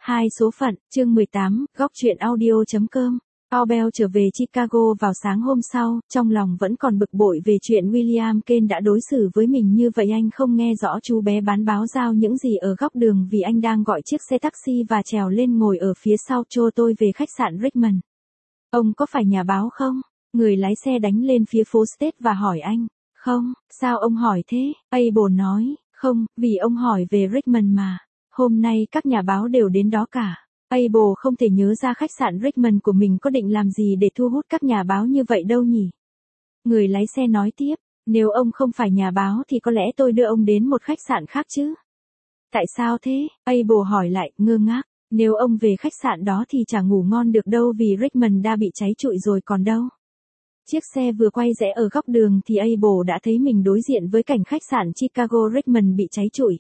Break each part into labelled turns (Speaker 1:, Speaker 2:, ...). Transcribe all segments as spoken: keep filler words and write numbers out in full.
Speaker 1: Hai số phận, chương mười tám, góc truyện audio.com. Paul trở về Chicago vào sáng hôm sau, trong lòng vẫn còn bực bội về chuyện William Kane đã đối xử với mình như vậy. Anh không nghe rõ chú bé bán báo giao những gì ở góc đường vì anh đang gọi chiếc xe taxi và trèo lên ngồi ở phía sau. Cho tôi về khách sạn Richmond. Ông có phải nhà báo không? Người lái xe đánh lên phía phố State và hỏi anh. Không, sao ông hỏi thế? Abel nói, không, vì ông hỏi về Richmond mà. Hôm nay các nhà báo đều đến đó cả. Abel không thể nhớ ra khách sạn Richmond của mình có định làm gì để thu hút các nhà báo như vậy đâu nhỉ. Người lái xe nói tiếp, nếu ông không phải nhà báo thì có lẽ tôi đưa ông đến một khách sạn khác chứ. Tại sao thế? Abel hỏi lại, ngơ ngác. Nếu ông về khách sạn đó thì chả ngủ ngon được đâu vì Richmond đã bị cháy trụi rồi còn đâu. Chiếc xe vừa quay rẽ ở góc đường thì Abel đã thấy mình đối diện với cảnh khách sạn Chicago Richmond bị cháy trụi.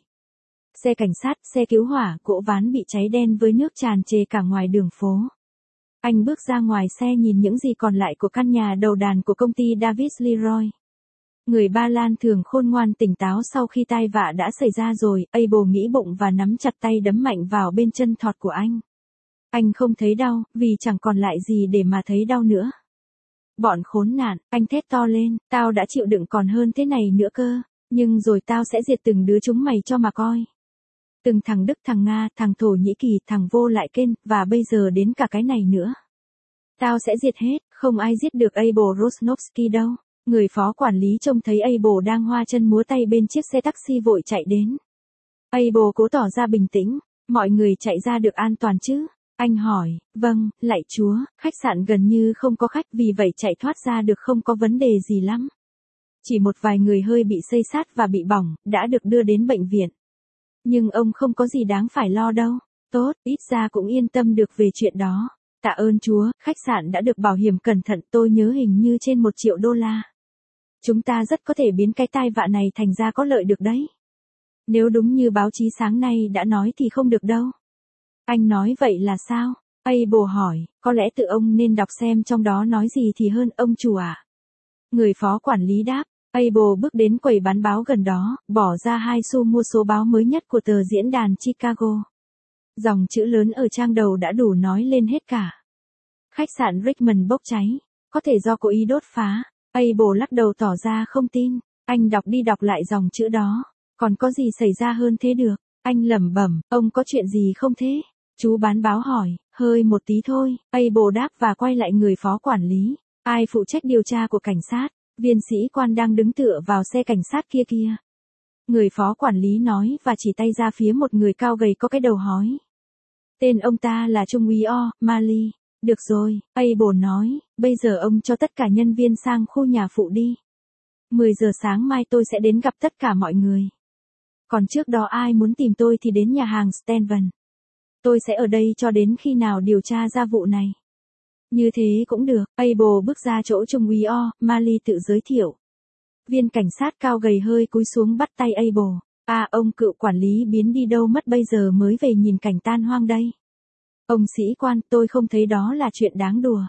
Speaker 1: Xe cảnh sát, xe cứu hỏa, cỗ ván bị cháy đen với nước tràn trề cả ngoài đường phố. Anh bước ra ngoài xe nhìn những gì còn lại của căn nhà đầu đàn của công ty Davis Leroy. Người Ba Lan thường khôn ngoan tỉnh táo sau khi tai vạ đã xảy ra rồi. Abel nghĩ bụng và nắm chặt tay đấm mạnh vào bên chân thọt của anh. Anh không thấy đau, vì chẳng còn lại gì để mà thấy đau nữa. Bọn khốn nạn, anh thét to lên, tao đã chịu đựng còn hơn thế này nữa cơ, nhưng rồi tao sẽ diệt từng đứa chúng mày cho mà coi. Từng thằng Đức, thằng Nga, thằng Thổ Nhĩ Kỳ, thằng vô lại Kên, và bây giờ đến cả cái này nữa. Tao sẽ diệt hết, không ai giết được Abel Rosnovsky đâu. Người phó quản lý trông thấy Abel đang hoa chân múa tay bên chiếc xe taxi vội chạy đến. Abel cố tỏ ra bình tĩnh, mọi người chạy ra được an toàn chứ? Anh hỏi, vâng, lạy Chúa, khách sạn gần như không có khách vì vậy chạy thoát ra được không có vấn đề gì lắm. Chỉ một vài người hơi bị xây xát và bị bỏng, đã được đưa đến bệnh viện. Nhưng ông không có gì đáng phải lo đâu. Tốt, ít ra cũng yên tâm được về chuyện đó. Tạ ơn Chúa, khách sạn đã được bảo hiểm cẩn thận, tôi nhớ hình như trên một triệu đô la. Chúng ta rất có thể biến cái tai vạ này thành ra có lợi được đấy. Nếu đúng như báo chí sáng nay đã nói thì không được đâu. Anh nói vậy là sao? Abel hỏi, có lẽ tự ông nên đọc xem trong đó nói gì thì hơn ông chủ ạ. Người phó quản lý đáp. Abel bước đến quầy bán báo gần đó, bỏ ra hai xu mua số báo mới nhất của tờ diễn đàn Chicago. Dòng chữ lớn ở trang đầu đã đủ nói lên hết cả. Khách sạn Richmond bốc cháy, có thể do cố ý đốt phá. Abel lắc đầu tỏ ra không tin. Anh đọc đi đọc lại dòng chữ đó. Còn có gì xảy ra hơn thế được? Anh lẩm bẩm, ông có chuyện gì không thế? Chú bán báo hỏi, hơi một tí thôi. Abel đáp và quay lại người phó quản lý. Ai phụ trách điều tra của cảnh sát? Viên sĩ quan đang đứng tựa vào xe cảnh sát kia kia. Người phó quản lý nói và chỉ tay ra phía một người cao gầy có cái đầu hói. Tên ông ta là Trung úy O'Malley. Được rồi, Abel nói, bây giờ ông cho tất cả nhân viên sang khu nhà phụ đi. mười giờ sáng mai tôi sẽ đến gặp tất cả mọi người. Còn trước đó ai muốn tìm tôi thì đến nhà hàng Stanvan. Tôi sẽ ở đây cho đến khi nào điều tra ra vụ này. Như thế cũng được. Abel bước ra chỗ Trung úy O'Malley tự giới thiệu. Viên cảnh sát cao gầy hơi cúi xuống bắt tay Abel. À, ông cựu quản lý biến đi đâu mất bây giờ mới về nhìn cảnh tan hoang đây. Ông sĩ quan, tôi không thấy đó là chuyện đáng đùa.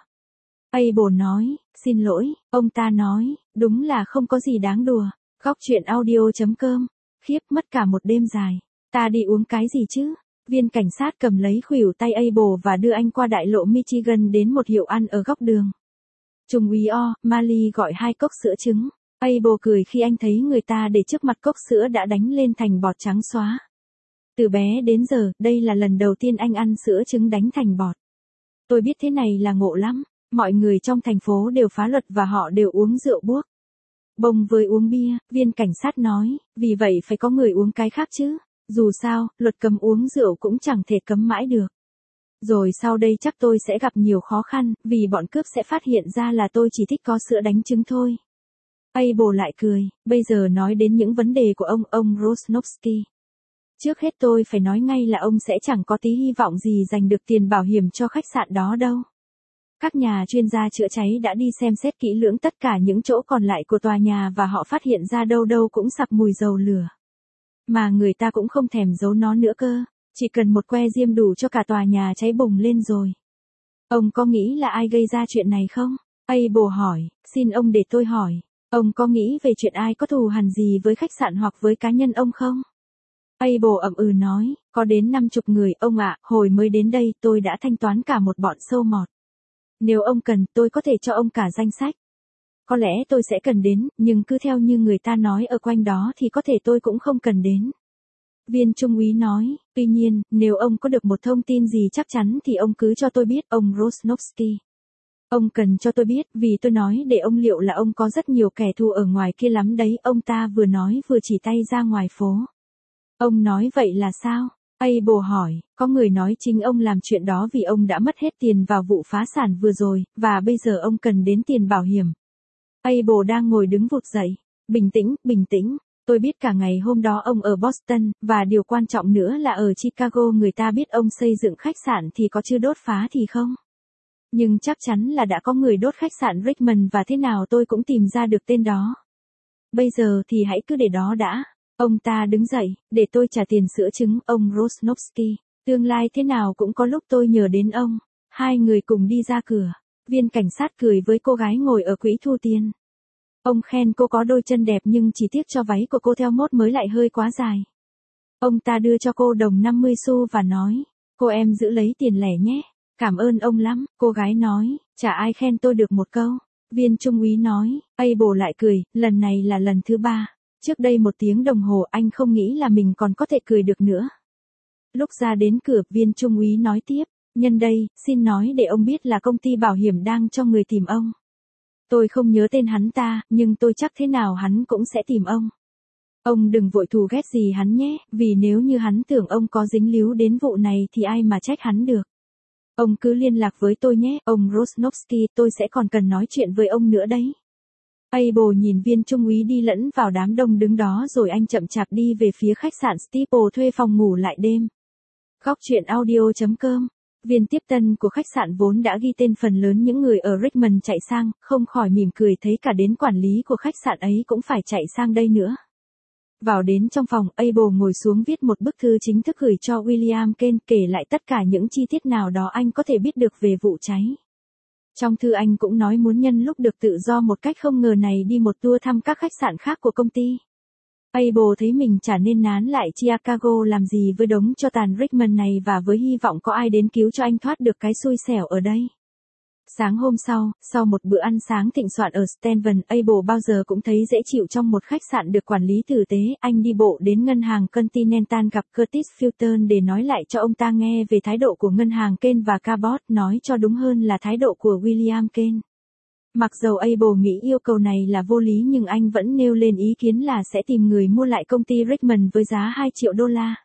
Speaker 1: Abel nói, xin lỗi, ông ta nói, đúng là không có gì đáng đùa. Góc truyện audio.com. Khiếp, mất cả một đêm dài. Ta đi uống cái gì chứ? Viên cảnh sát cầm lấy khuỷu tay Abel và đưa anh qua đại lộ Michigan đến một hiệu ăn ở góc đường. Trung úy O'Malley gọi hai cốc sữa trứng. Abel cười khi anh thấy người ta để trước mặt cốc sữa đã đánh lên thành bọt trắng xóa. Từ bé đến giờ, đây là lần đầu tiên anh ăn sữa trứng đánh thành bọt. Tôi biết thế này là ngộ lắm. Mọi người trong thành phố đều phá luật và họ đều uống rượu buốc. Bông với uống bia, viên cảnh sát nói, vì vậy phải có người uống cái khác chứ. Dù sao, luật cấm uống rượu cũng chẳng thể cấm mãi được. Rồi sau đây chắc tôi sẽ gặp nhiều khó khăn, vì bọn cướp sẽ phát hiện ra là tôi chỉ thích có sữa đánh trứng thôi. Abel lại cười, bây giờ nói đến những vấn đề của ông, ông Rosnovsky. Trước hết tôi phải nói ngay là ông sẽ chẳng có tí hy vọng gì giành được tiền bảo hiểm cho khách sạn đó đâu. Các nhà chuyên gia chữa cháy đã đi xem xét kỹ lưỡng tất cả những chỗ còn lại của tòa nhà và họ phát hiện ra đâu đâu cũng sặc mùi dầu lửa. Mà người ta cũng không thèm giấu nó nữa cơ, chỉ cần một que diêm đủ cho cả tòa nhà cháy bùng lên rồi. Ông có nghĩ là ai gây ra chuyện này không? Abel hỏi, xin ông để tôi hỏi, ông có nghĩ về chuyện ai có thù hằn gì với khách sạn hoặc với cá nhân ông không? Abel ậm ừ nói, có đến năm chục người, ông ạ, hồi mới đến đây tôi đã thanh toán cả một bọn sâu mọt. Nếu ông cần, tôi có thể cho ông cả danh sách. Có lẽ tôi sẽ cần đến, nhưng cứ theo như người ta nói ở quanh đó thì có thể tôi cũng không cần đến. Viên trung úy nói, tuy nhiên, nếu ông có được một thông tin gì chắc chắn thì ông cứ cho tôi biết, ông Rosnovsky. Ông cần cho tôi biết, vì tôi nói để ông liệu là ông có rất nhiều kẻ thù ở ngoài kia lắm đấy, ông ta vừa nói vừa chỉ tay ra ngoài phố. Ông nói vậy là sao? Abel hỏi, có người nói chính ông làm chuyện đó vì ông đã mất hết tiền vào vụ phá sản vừa rồi, và bây giờ ông cần đến tiền bảo hiểm. Abel đang ngồi đứng vụt dậy. Bình tĩnh, bình tĩnh. Tôi biết cả ngày hôm đó ông ở Boston, và điều quan trọng nữa là ở Chicago người ta biết ông xây dựng khách sạn thì có chưa đốt phá thì không. Nhưng chắc chắn là đã có người đốt khách sạn Richmond và thế nào tôi cũng tìm ra được tên đó. Bây giờ thì hãy cứ để đó đã. Ông ta đứng dậy, để tôi trả tiền sữa trứng, ông Rosnovsky. Tương lai thế nào cũng có lúc tôi nhờ đến ông. Hai người cùng đi ra cửa. Viên cảnh sát cười với cô gái ngồi ở quỹ thu tiền. Ông khen cô có đôi chân đẹp nhưng chỉ tiếc cho váy của cô theo mốt mới lại hơi quá dài. Ông ta đưa cho cô đồng năm mươi xu và nói, cô em giữ lấy tiền lẻ nhé. Cảm ơn ông lắm, cô gái nói, chả ai khen tôi được một câu. Viên trung úy nói, Abel lại cười, lần này là lần thứ ba. Trước đây một tiếng đồng hồ anh không nghĩ là mình còn có thể cười được nữa. Lúc ra đến cửa, viên trung úy nói tiếp, nhân đây, xin nói để ông biết là công ty bảo hiểm đang cho người tìm ông. Tôi không nhớ tên hắn ta, nhưng tôi chắc thế nào hắn cũng sẽ tìm ông. Ông đừng vội thù ghét gì hắn nhé, vì nếu như hắn tưởng ông có dính líu đến vụ này thì ai mà trách hắn được. Ông cứ liên lạc với tôi nhé, ông Rosnovsky, tôi sẽ còn cần nói chuyện với ông nữa đấy. Abel nhìn viên trung úy đi lẫn vào đám đông đứng đó rồi anh chậm chạp đi về phía khách sạn Steeple thuê phòng ngủ lại đêm. Góc truyện audio chấm com. Viên tiếp tân của khách sạn vốn đã ghi tên phần lớn những người ở Richmond chạy sang, không khỏi mỉm cười thấy cả đến quản lý của khách sạn ấy cũng phải chạy sang đây nữa. Vào đến trong phòng, Abel ngồi xuống viết một bức thư chính thức gửi cho William Kane kể lại tất cả những chi tiết nào đó anh có thể biết được về vụ cháy. Trong thư anh cũng nói muốn nhân lúc được tự do một cách không ngờ này đi một tour thăm các khách sạn khác của công ty. Abel thấy mình chả nên nán lại Chicago làm gì với đống cho tàn Richmond này và với hy vọng có ai đến cứu cho anh thoát được cái xui xẻo ở đây. Sáng hôm sau, sau một bữa ăn sáng thịnh soạn ở Stanton, Abel bao giờ cũng thấy dễ chịu trong một khách sạn được quản lý tử tế. Anh đi bộ đến ngân hàng Continental gặp Curtis Fulton để nói lại cho ông ta nghe về thái độ của ngân hàng Kane và Cabot, nói cho đúng hơn là thái độ của William Kane. Mặc dầu Abel nghĩ yêu cầu này là vô lý nhưng anh vẫn nêu lên ý kiến là sẽ tìm người mua lại công ty Richmond với giá hai triệu đô la.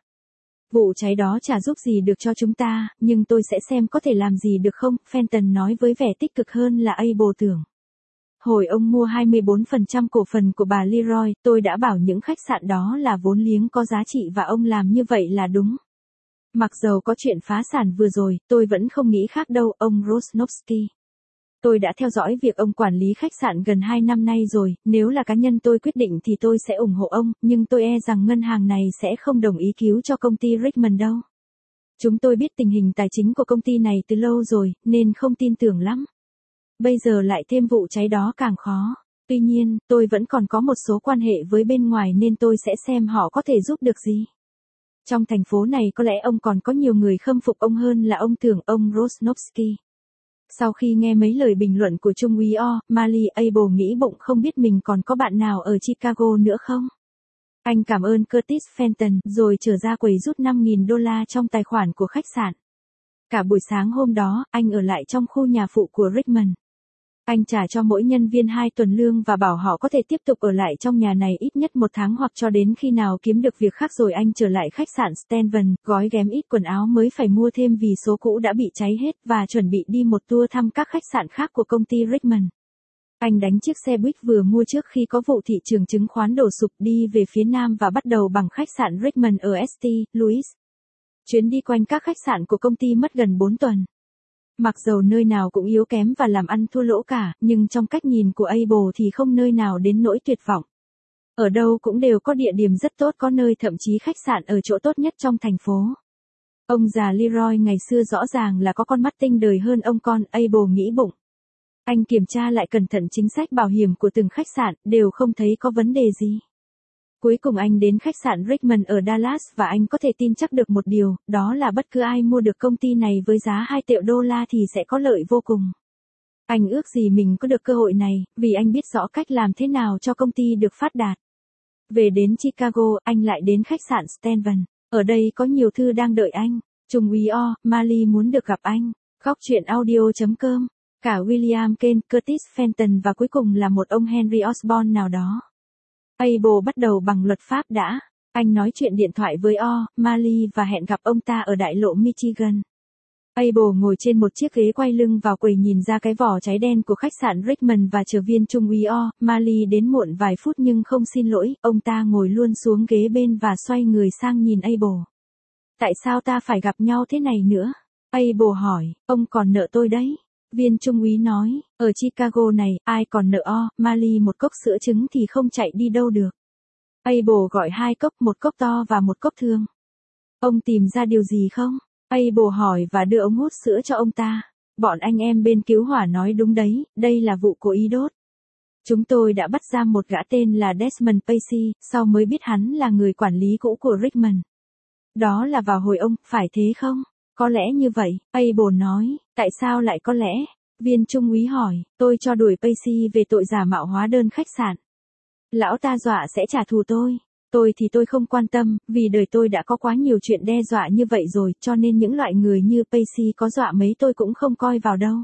Speaker 1: Vụ cháy đó chả giúp gì được cho chúng ta, nhưng tôi sẽ xem có thể làm gì được không, Fenton nói với vẻ tích cực hơn là Abel tưởng. Hồi ông mua hai mươi bốn phần trăm cổ phần của bà Leroy, tôi đã bảo những khách sạn đó là vốn liếng có giá trị và ông làm như vậy là đúng. Mặc dầu có chuyện phá sản vừa rồi, tôi vẫn không nghĩ khác đâu, ông Rosnovsky. Tôi đã theo dõi việc ông quản lý khách sạn gần hai năm nay rồi, nếu là cá nhân tôi quyết định thì tôi sẽ ủng hộ ông, nhưng tôi e rằng ngân hàng này sẽ không đồng ý cứu cho công ty Richmond đâu. Chúng tôi biết tình hình tài chính của công ty này từ lâu rồi, nên không tin tưởng lắm. Bây giờ lại thêm vụ cháy đó càng khó. Tuy nhiên, tôi vẫn còn có một số quan hệ với bên ngoài nên tôi sẽ xem họ có thể giúp được gì. Trong thành phố này có lẽ ông còn có nhiều người khâm phục ông hơn là ông tưởng, ông Rosnovsky. Sau khi nghe mấy lời bình luận của Trung úy O'Malley, Abel nghĩ bụng không biết mình còn có bạn nào ở Chicago nữa không. Anh cảm ơn Curtis Fenton, rồi trở ra quầy rút năm nghìn đô la trong tài khoản của khách sạn. Cả buổi sáng hôm đó, anh ở lại trong khu nhà phụ của Richmond. Anh trả cho mỗi nhân viên hai tuần lương và bảo họ có thể tiếp tục ở lại trong nhà này ít nhất một tháng hoặc cho đến khi nào kiếm được việc khác rồi anh trở lại khách sạn Stanton, gói ghém ít quần áo mới phải mua thêm vì số cũ đã bị cháy hết và chuẩn bị đi một tour thăm các khách sạn khác của công ty Richmond. Anh đánh chiếc xe buýt vừa mua trước khi có vụ thị trường chứng khoán đổ sụp đi về phía nam và bắt đầu bằng khách sạn Richmond ở Saint Louis. Chuyến đi quanh các khách sạn của công ty mất gần bốn tuần. Mặc dầu nơi nào cũng yếu kém và làm ăn thua lỗ cả, nhưng trong cách nhìn của Abel thì không nơi nào đến nỗi tuyệt vọng. Ở đâu cũng đều có địa điểm rất tốt, có nơi thậm chí khách sạn ở chỗ tốt nhất trong thành phố. Ông già Leroy ngày xưa rõ ràng là có con mắt tinh đời hơn ông con, Abel nghĩ bụng. Anh kiểm tra lại cẩn thận chính sách bảo hiểm của từng khách sạn, đều không thấy có vấn đề gì. Cuối cùng anh đến khách sạn Richmond ở Dallas và anh có thể tin chắc được một điều, đó là bất cứ ai mua được công ty này với giá hai triệu đô la thì sẽ có lợi vô cùng. Anh ước gì mình có được cơ hội này, vì anh biết rõ cách làm thế nào cho công ty được phát đạt. Về đến Chicago, anh lại đến khách sạn Stanvan. Ở đây có nhiều thư đang đợi anh. Trung úy O'Malley muốn được gặp anh. Góc truyện audio.com. Cả William Kane, Curtis Fenton và cuối cùng là một ông Henry Osborne nào đó. Abel bắt đầu bằng luật pháp đã. Anh nói chuyện điện thoại với O'Malley và hẹn gặp ông ta ở đại lộ Michigan. Abel ngồi trên một chiếc ghế quay lưng vào quầy nhìn ra cái vỏ cháy đen của khách sạn Richmond và chờ viên trung úy O'Malley đến muộn vài phút nhưng không xin lỗi, ông ta ngồi luôn xuống ghế bên và xoay người sang nhìn Abel. Tại sao ta phải gặp nhau thế này nữa? Abel hỏi, ông còn nợ tôi đấy. Viên trung úy nói, ở Chicago này, ai còn nợ O'Malley một cốc sữa trứng thì không chạy đi đâu được. Abel gọi hai cốc, một cốc to và một cốc thường. Ông tìm ra điều gì không? Abel hỏi và đưa ống hút sữa cho ông ta. Bọn anh em bên cứu hỏa nói đúng đấy, đây là vụ cố ý đốt. Chúng tôi đã bắt giam một gã tên là Desmond Pacey, sau mới biết hắn là người quản lý cũ của Richmond. Đó là vào hồi ông, phải thế không? Có lẽ như vậy, Abel nói, tại sao lại có lẽ? Viên trung úy hỏi, tôi cho đuổi Pacey về tội giả mạo hóa đơn khách sạn. Lão ta dọa sẽ trả thù tôi. Tôi thì tôi không quan tâm, vì đời tôi đã có quá nhiều chuyện đe dọa như vậy rồi, cho nên những loại người như Pacey có dọa mấy tôi cũng không coi vào đâu.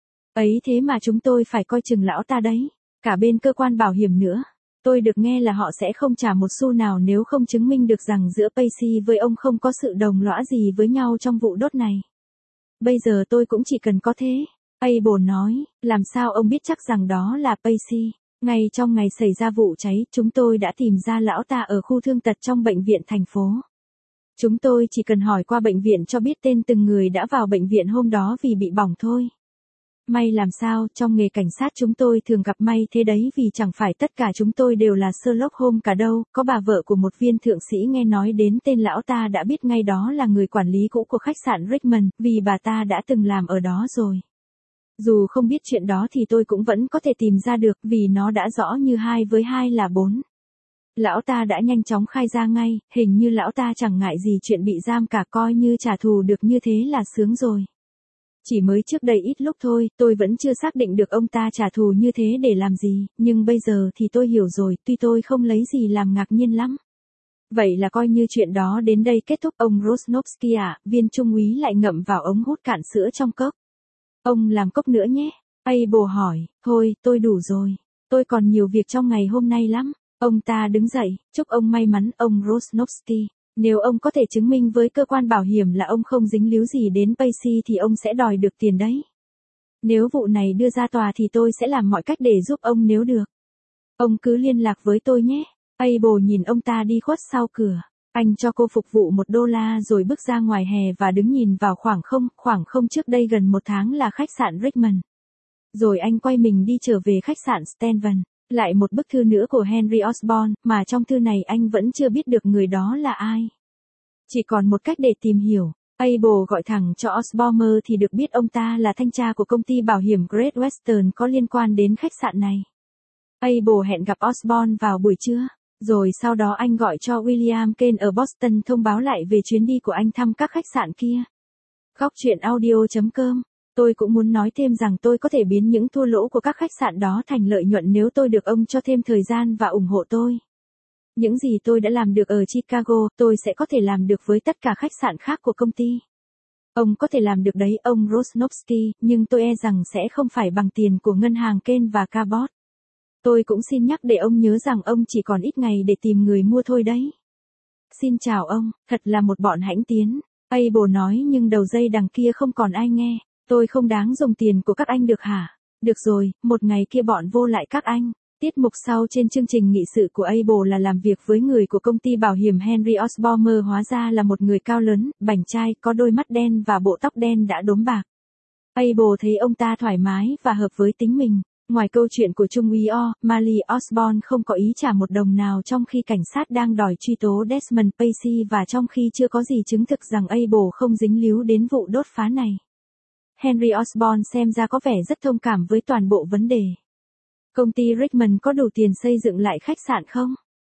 Speaker 1: Ấy thế mà chúng tôi phải coi chừng lão ta đấy, cả bên cơ quan bảo hiểm nữa. Tôi được nghe là họ sẽ không trả một xu nào nếu không chứng minh được rằng giữa Pacey với ông không có sự đồng lõa gì với nhau trong vụ đốt này. Bây giờ tôi cũng chỉ cần có thế. Abel nói, làm sao ông biết chắc rằng đó là Pacey? Ngay trong ngày xảy ra vụ cháy, chúng tôi đã tìm ra lão ta ở khu thương tật trong bệnh viện thành phố. Chúng tôi chỉ cần hỏi qua bệnh viện cho biết tên từng người đã vào bệnh viện hôm đó vì bị bỏng thôi. May làm sao, trong nghề cảnh sát chúng tôi thường gặp may thế đấy vì chẳng phải tất cả chúng tôi đều là Sherlock Holmes cả đâu. Có bà vợ của một viên thượng sĩ nghe nói đến tên lão ta đã biết ngay đó là người quản lý cũ của khách sạn Richmond, vì bà ta đã từng làm ở đó rồi. Dù không biết chuyện đó thì tôi cũng vẫn có thể tìm ra được vì nó đã rõ như hai với hai là bốn. Lão ta đã nhanh chóng khai ra ngay, hình như lão ta chẳng ngại gì chuyện bị giam cả, coi như trả thù được như thế là sướng rồi. Chỉ mới trước đây ít lúc thôi, tôi vẫn chưa xác định được ông ta trả thù như thế để làm gì, nhưng bây giờ thì tôi hiểu rồi, tuy tôi không lấy gì làm ngạc nhiên lắm. Vậy là coi như chuyện đó đến đây kết thúc. Ông Rosnovsky à, viên trung úy lại ngậm vào ống hút cạn sữa trong cốc. Ông làm cốc nữa nhé. Abel hỏi, thôi, tôi đủ rồi. Tôi còn nhiều việc trong ngày hôm nay lắm. Ông ta đứng dậy, chúc ông may mắn, ông Rosnovsky. Nếu ông có thể chứng minh với cơ quan bảo hiểm là ông không dính líu gì đến Pacey thì ông sẽ đòi được tiền đấy. Nếu vụ này đưa ra tòa thì tôi sẽ làm mọi cách để giúp ông nếu được. Ông cứ liên lạc với tôi nhé. Abel nhìn ông ta đi khuất sau cửa. Anh cho cô phục vụ một đô la rồi bước ra ngoài hè và đứng nhìn vào khoảng không, khoảng không trước đây gần một tháng là khách sạn Richmond. Rồi anh quay mình đi trở về khách sạn Stanvan. Lại một bức thư nữa của Henry Osborne, mà trong thư này anh vẫn chưa biết được người đó là ai. Chỉ còn một cách để tìm hiểu. Abel gọi thẳng cho Osborne thì được biết ông ta là thanh tra của công ty bảo hiểm Great Western có liên quan đến khách sạn này. Abel hẹn gặp Osborne vào buổi trưa. Rồi sau đó anh gọi cho William Kane ở Boston thông báo lại về chuyến đi của anh thăm các khách sạn kia. Góc truyện audio.com. Tôi cũng muốn nói thêm rằng tôi có thể biến những thua lỗ của các khách sạn đó thành lợi nhuận nếu tôi được ông cho thêm thời gian và ủng hộ tôi. Những gì tôi đã làm được ở Chicago, tôi sẽ có thể làm được với tất cả khách sạn khác của công ty. Ông có thể làm được đấy, ông Rosnovsky, nhưng tôi e rằng sẽ không phải bằng tiền của ngân hàng Kane và Cabot. Tôi cũng xin nhắc để ông nhớ rằng ông chỉ còn ít ngày để tìm người mua thôi đấy. Xin chào ông, thật là một bọn hãnh tiến. Abel nói nhưng đầu dây đằng kia không còn ai nghe. Tôi không đáng dùng tiền của các anh được hả? Được rồi, một ngày kia bọn vô lại các anh. Tiết mục sau trên chương trình nghị sự của Abel là làm việc với người của công ty bảo hiểm Henry Osborne, hóa ra là một người cao lớn, bảnh trai, có đôi mắt đen và bộ tóc đen đã đốm bạc. Abel thấy ông ta thoải mái và hợp với tính mình. Ngoài câu chuyện của Trung úy O'Malley, Osborne không có ý trả một đồng nào trong khi cảnh sát đang đòi truy tố Desmond Pacey và trong khi chưa có gì chứng thực rằng Abel không dính líu đến vụ đốt phá này. Henry Osborne xem ra có vẻ rất thông cảm với toàn bộ vấn đề. Công ty Richmond có đủ tiền xây dựng lại khách sạn không?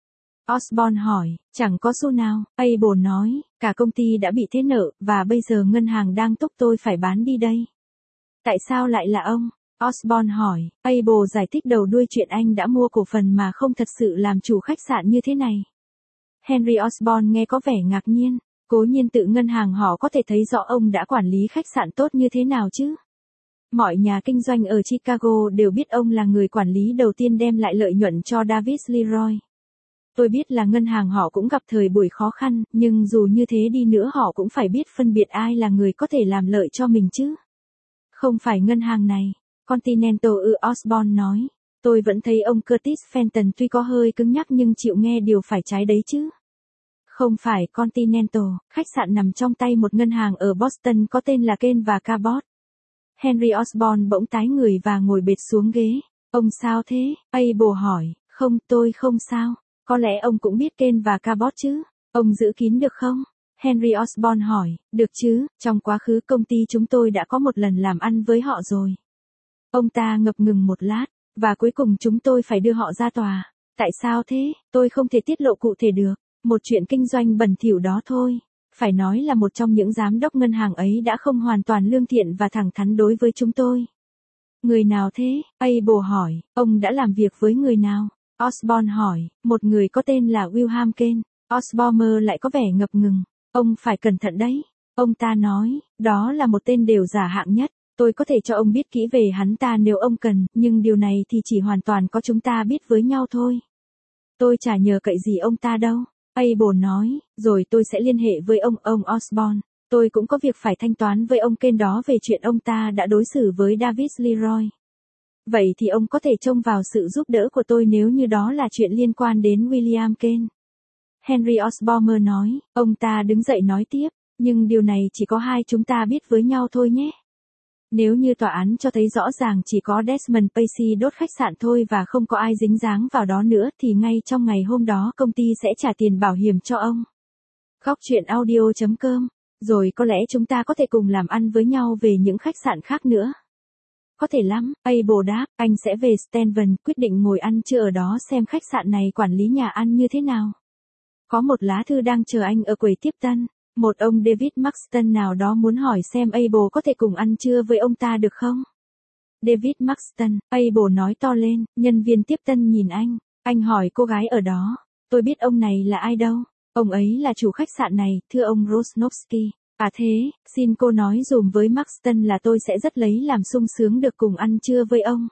Speaker 1: Osborne hỏi, chẳng có xu nào, Abel nói, cả công ty đã bị thế nợ, và bây giờ ngân hàng đang thúc tôi phải bán đi đây. Tại sao lại là ông? Osborne hỏi, Abel giải thích đầu đuôi chuyện anh đã mua cổ phần mà không thật sự làm chủ khách sạn như thế này. Henry Osborne nghe có vẻ ngạc nhiên, cố nhiên tự ngân hàng họ có thể thấy rõ ông đã quản lý khách sạn tốt như thế nào chứ. Mọi nhà kinh doanh ở Chicago đều biết ông là người quản lý đầu tiên đem lại lợi nhuận cho Davis Leroy. Tôi biết là ngân hàng họ cũng gặp thời buổi khó khăn, nhưng dù như thế đi nữa họ cũng phải biết phân biệt ai là người có thể làm lợi cho mình chứ. Không phải ngân hàng này, Continental ư Osborne nói. Tôi vẫn thấy ông Curtis Fenton tuy có hơi cứng nhắc nhưng chịu nghe điều phải trái đấy chứ. Không phải Continental, khách sạn nằm trong tay một ngân hàng ở Boston có tên là Kane và Cabot. Henry Osborne bỗng tái người và ngồi bệt xuống ghế. Ông sao thế? Abel hỏi. Không, tôi không sao. Có lẽ ông cũng biết Kane và Cabot chứ. Ông giữ kín được không? Henry Osborne hỏi. Được chứ, trong quá khứ công ty chúng tôi đã có một lần làm ăn với họ rồi. Ông ta ngập ngừng một lát, và cuối cùng chúng tôi phải đưa họ ra tòa. Tại sao thế? Tôi không thể tiết lộ cụ thể được. Một chuyện kinh doanh bẩn thỉu đó thôi. Phải nói là một trong những giám đốc ngân hàng ấy đã không hoàn toàn lương thiện và thẳng thắn đối với chúng tôi. Người nào thế? Abel hỏi. Ông đã làm việc với người nào? Osborne hỏi. Một người có tên là William Kane. Osborne lại có vẻ ngập ngừng. Ông phải cẩn thận đấy. Ông ta nói. Đó là một tên đều giả hạng nhất. Tôi có thể cho ông biết kỹ về hắn ta nếu ông cần, nhưng điều này thì chỉ hoàn toàn có chúng ta biết với nhau thôi. Tôi chả nhờ cậy gì ông ta đâu. Abel nói, rồi tôi sẽ liên hệ với ông, ông Osborne. Tôi cũng có việc phải thanh toán với ông Kane đó về chuyện ông ta đã đối xử với Davis Leroy. Vậy thì ông có thể trông vào sự giúp đỡ của tôi nếu như đó là chuyện liên quan đến William Kane. Henry Osborne nói, ông ta đứng dậy nói tiếp, nhưng điều này chỉ có hai chúng ta biết với nhau thôi nhé. Nếu như tòa án cho thấy rõ ràng chỉ có Desmond Pacey đốt khách sạn thôi và không có ai dính dáng vào đó nữa thì ngay trong ngày hôm đó công ty sẽ trả tiền bảo hiểm cho ông. Góc truyện audio chấm com. Rồi có lẽ chúng ta có thể cùng làm ăn với nhau về những khách sạn khác nữa. Có thể lắm, Abel đáp, anh sẽ về Stanton quyết định ngồi ăn trưa ở đó xem khách sạn này quản lý nhà ăn như thế nào. Có một lá thư đang chờ anh ở quầy tiếp tân. Một ông David Maxton nào đó muốn hỏi xem Abel có thể cùng ăn trưa với ông ta được không? David Maxton, Abel nói to lên, nhân viên tiếp tân nhìn anh. Anh hỏi cô gái ở đó, tôi biết ông này là ai đâu. Ông ấy là chủ khách sạn này, thưa ông Rosnowski. À thế, xin cô nói dùm với Maxton là tôi sẽ rất lấy làm sung sướng được cùng ăn trưa với ông.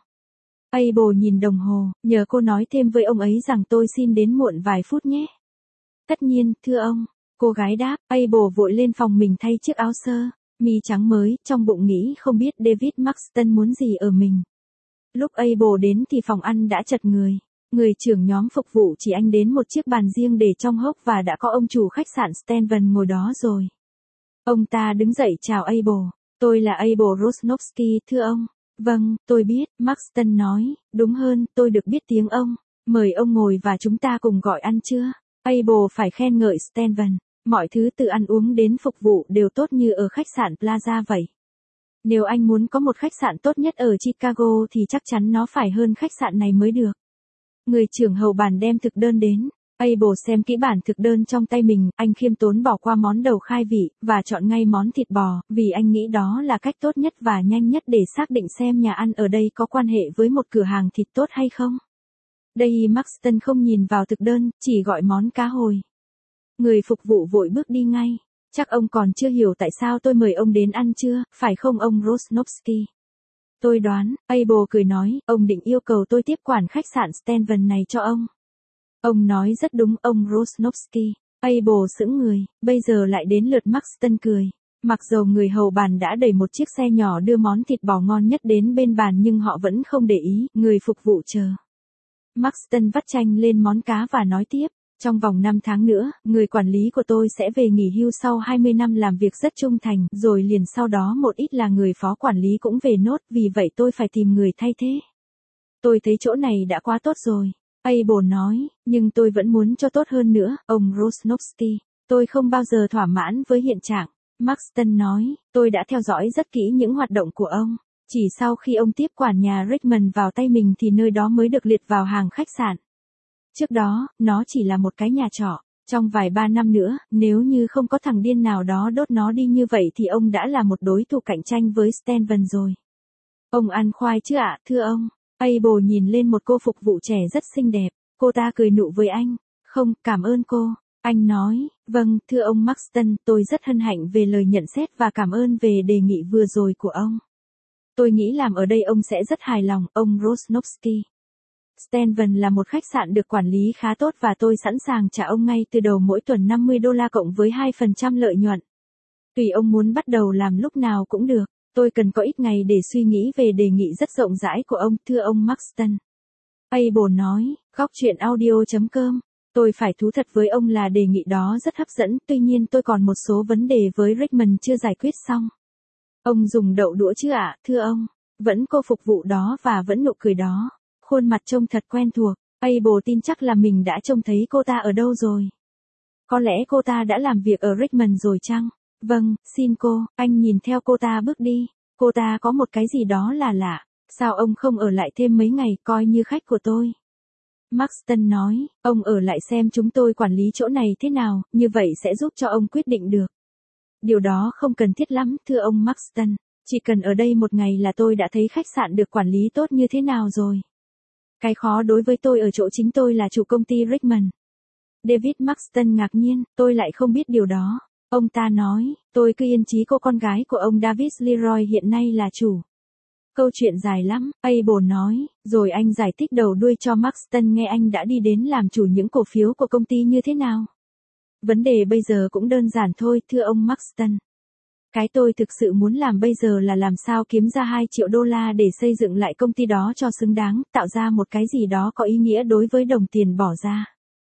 Speaker 1: Abel nhìn đồng hồ, nhờ cô nói thêm với ông ấy rằng tôi xin đến muộn vài phút nhé. Tất nhiên, thưa ông. Cô gái đáp, Abel vội lên phòng mình thay chiếc áo sơ, mi trắng mới, trong bụng nghĩ không biết David Maxton muốn gì ở mình. Lúc Abel đến thì phòng ăn đã chật người. Người trưởng nhóm phục vụ chỉ anh đến một chiếc bàn riêng để trong hốc và đã có ông chủ khách sạn Stanton ngồi đó rồi. Ông ta đứng dậy chào Abel. Tôi là Abel Rosnowski, thưa ông. Vâng, tôi biết, Maxton nói, đúng hơn, tôi được biết tiếng ông. Mời ông ngồi và chúng ta cùng gọi ăn trưa. Abel phải khen ngợi Stanton. Mọi thứ từ ăn uống đến phục vụ đều tốt như ở khách sạn Plaza vậy. Nếu anh muốn có một khách sạn tốt nhất ở Chicago thì chắc chắn nó phải hơn khách sạn này mới được. Người trưởng hầu bàn đem thực đơn đến. Abel xem kỹ bản thực đơn trong tay mình, anh khiêm tốn bỏ qua món đầu khai vị, và chọn ngay món thịt bò, vì anh nghĩ đó là cách tốt nhất và nhanh nhất để xác định xem nhà ăn ở đây có quan hệ với một cửa hàng thịt tốt hay không. Đây Maxton không nhìn vào thực đơn, chỉ gọi món cá hồi. Người phục vụ vội bước đi ngay. Chắc ông còn chưa hiểu tại sao tôi mời ông đến ăn trưa, phải không ông Rosnowski? Tôi đoán, Abel cười nói, ông định yêu cầu tôi tiếp quản khách sạn Stanton này cho ông. Ông nói rất đúng ông Rosnowski. Abel sững người, bây giờ lại đến lượt Maxton cười. Mặc dầu người hầu bàn đã đẩy một chiếc xe nhỏ đưa món thịt bò ngon nhất đến bên bàn nhưng họ vẫn không để ý, người phục vụ chờ. Maxton vắt chanh lên món cá và nói tiếp. Trong vòng năm tháng nữa, người quản lý của tôi sẽ về nghỉ hưu sau hai mươi năm làm việc rất trung thành, rồi liền sau đó một ít là người phó quản lý cũng về nốt, vì vậy tôi phải tìm người thay thế. Tôi thấy chỗ này đã quá tốt rồi. Abel nói, nhưng tôi vẫn muốn cho tốt hơn nữa, ông Rosnowski. Tôi không bao giờ thỏa mãn với hiện trạng. Maxton nói, tôi đã theo dõi rất kỹ những hoạt động của ông. Chỉ sau khi ông tiếp quản nhà Richmond vào tay mình thì nơi đó mới được liệt vào hàng khách sạn. Trước đó, nó chỉ là một cái nhà trọ. Trong vài ba năm nữa, nếu như không có thằng điên nào đó đốt nó đi như vậy thì ông đã là một đối thủ cạnh tranh với Stenvan rồi. Ông ăn khoai chứ ạ, thưa ông? Abel nhìn lên một cô phục vụ trẻ rất xinh đẹp. Cô ta cười nụ với anh. Không, cảm ơn cô. Anh nói, vâng, thưa ông Marston, tôi rất hân hạnh về lời nhận xét và cảm ơn về đề nghị vừa rồi của ông. Tôi nghĩ làm ở đây ông sẽ rất hài lòng, ông Rosnowski. Stenvan là một khách sạn được quản lý khá tốt và tôi sẵn sàng trả ông ngay từ đầu mỗi tuần năm mươi đô la cộng với hai phần trăm lợi nhuận. Tùy ông muốn bắt đầu làm lúc nào cũng được, tôi cần có ít ngày để suy nghĩ về đề nghị rất rộng rãi của ông, thưa ông Marston. Abel nói, góc chuyện audio chấm com. Tôi phải thú thật với ông là đề nghị đó rất hấp dẫn, tuy nhiên tôi còn một số vấn đề với Richmond chưa giải quyết xong. Ông dùng đậu đũa chứ ạ, thưa ông? Vẫn cô phục vụ đó và vẫn nụ cười đó. Khuôn mặt trông thật quen thuộc. Abel tin chắc là mình đã trông thấy cô ta ở đâu rồi. Có lẽ cô ta đã làm việc ở Richmond rồi chăng? Vâng, xin cô, anh nhìn theo cô ta bước đi. Cô ta có một cái gì đó là lạ. Sao ông không ở lại thêm mấy ngày coi như khách của tôi? Marston nói, ông ở lại xem chúng tôi quản lý chỗ này thế nào, như vậy sẽ giúp cho ông quyết định được. Điều đó không cần thiết lắm, thưa ông Marston. Chỉ cần ở đây một ngày là tôi đã thấy khách sạn được quản lý tốt như thế nào rồi. Cái khó đối với tôi ở chỗ chính tôi là chủ công ty Richmond. David Marston ngạc nhiên, tôi lại không biết điều đó. Ông ta nói, tôi cứ yên chí cô con gái của ông David Leroy hiện nay là chủ. Câu chuyện dài lắm, Abel nói, rồi anh giải thích đầu đuôi cho Marston nghe anh đã đi đến làm chủ những cổ phiếu của công ty như thế nào. Vấn đề bây giờ cũng đơn giản thôi, thưa ông Marston. Cái tôi thực sự muốn làm bây giờ là làm sao kiếm ra hai triệu đô la để xây dựng lại công ty đó cho xứng đáng, tạo ra một cái gì đó có ý nghĩa đối với đồng tiền bỏ ra.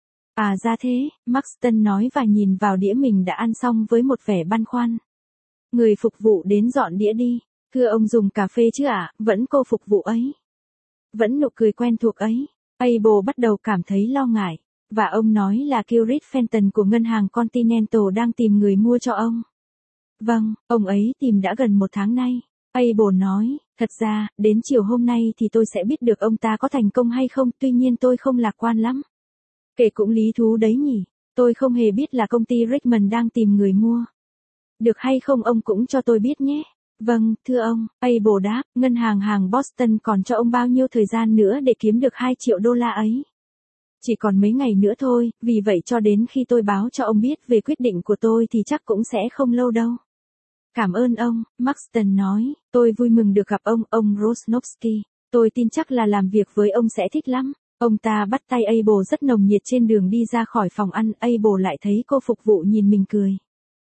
Speaker 1: À ra thế, Marston nói và nhìn vào đĩa mình đã ăn xong với một vẻ băn khoăn. Người phục vụ đến dọn đĩa đi. Thưa ông dùng cà phê chứ ạ, à? Vẫn cô phục vụ ấy. Vẫn nụ cười quen thuộc ấy. Abel bắt đầu cảm thấy lo ngại. Và ông nói là Kirit Fenton của ngân hàng Continental đang tìm người mua cho ông. Vâng, ông ấy tìm đã gần một tháng nay. Abel nói, thật ra, đến chiều hôm nay thì tôi sẽ biết được ông ta có thành công hay không, tuy nhiên tôi không lạc quan lắm. Kể cũng lý thú đấy nhỉ, tôi không hề biết là công ty Richmond đang tìm người mua. Được hay không ông cũng cho tôi biết nhé. Vâng, thưa ông, Abel đáp, ngân hàng hàng Boston còn cho ông bao nhiêu thời gian nữa để kiếm được hai triệu đô la ấy? Chỉ còn mấy ngày nữa thôi, vì vậy cho đến khi tôi báo cho ông biết về quyết định của tôi thì chắc cũng sẽ không lâu đâu. Cảm ơn ông, Marston nói, tôi vui mừng được gặp ông, ông Rosnowski. Tôi tin chắc là làm việc với ông sẽ thích lắm. Ông ta bắt tay Abel rất nồng nhiệt trên đường đi ra khỏi phòng ăn, Abel lại thấy cô phục vụ nhìn mình cười.